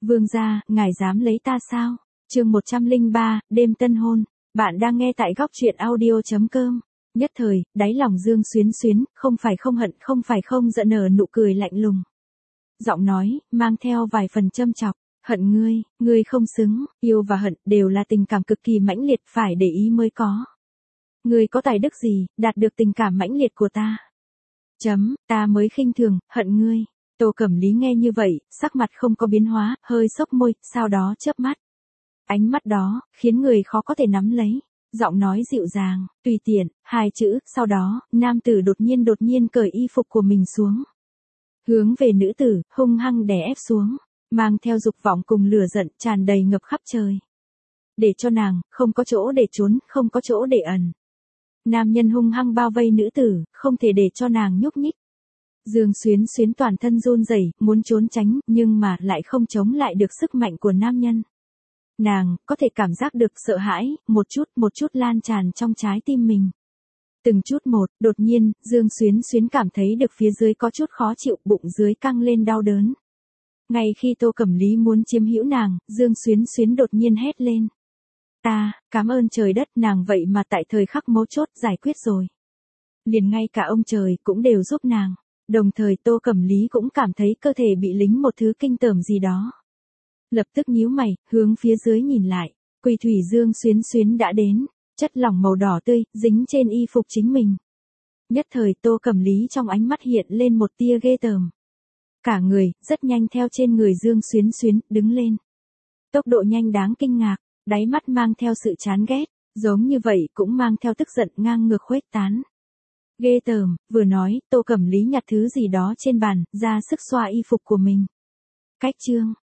Vương gia, ngài dám lấy ta sao? Chương 103, đêm tân hôn. Bạn đang nghe tại góc truyện audio.com. Nhất thời, đáy lòng Dương Xuyến Xuyến, không phải không hận, không phải không giận, nở nụ cười lạnh lùng. Giọng nói, mang theo vài phần châm chọc. Hận ngươi không xứng, yêu và hận đều là tình cảm cực kỳ mãnh liệt, phải để ý mới có. Ngươi có tài đức gì, đạt được tình cảm mãnh liệt của ta? Ta mới khinh thường, hận ngươi. Tô Cẩm Lý nghe như vậy, sắc mặt không có biến hóa, hơi xốc môi, sau đó chớp mắt. Ánh mắt đó, khiến người khó có thể nắm lấy. Giọng nói dịu dàng, tùy tiện, hai chữ, sau đó, nam tử đột nhiên cởi y phục của mình xuống. Hướng về nữ tử, hung hăng đè ép xuống, mang theo dục vọng cùng lửa giận tràn đầy ngập khắp trời. Để cho nàng, không có chỗ để trốn, không có chỗ để ẩn. Nam nhân hung hăng bao vây nữ tử, không thể để cho nàng nhúc nhích. Dương Xuyến Xuyến toàn thân run rẩy, muốn trốn tránh, nhưng mà lại không chống lại được sức mạnh của nam nhân. Nàng, có thể cảm giác được sợ hãi, một chút lan tràn trong trái tim mình. Từng chút một, đột nhiên, Dương Xuyến Xuyến cảm thấy được phía dưới có chút khó chịu, bụng dưới căng lên đau đớn. Ngay khi Tô Cẩm Lý muốn chiếm hữu nàng, Dương Xuyến Xuyến đột nhiên hét lên. Cảm ơn trời đất, nàng vậy mà tại thời khắc mấu chốt giải quyết rồi. Liền ngay cả ông trời cũng đều giúp nàng. Đồng thời Tô Cẩm Lý cũng cảm thấy cơ thể bị lính một thứ kinh tởm gì đó. Lập tức nhíu mày, hướng phía dưới nhìn lại. Quỳ thủy Dương Xuyến Xuyến đã đến, chất lỏng màu đỏ tươi, dính trên y phục chính mình. Nhất thời Tô Cẩm Lý trong ánh mắt hiện lên một tia ghê tởm. Cả người, rất nhanh theo trên người Dương Xuyến Xuyến, đứng lên. Tốc độ nhanh đáng kinh ngạc, đáy mắt mang theo sự chán ghét, giống như vậy cũng mang theo tức giận ngang ngược khuếch tán. Ghê tởm, vừa nói, Tô Cẩm Lý nhặt thứ gì đó trên bàn, ra sức xoa y phục của mình. Cách chương,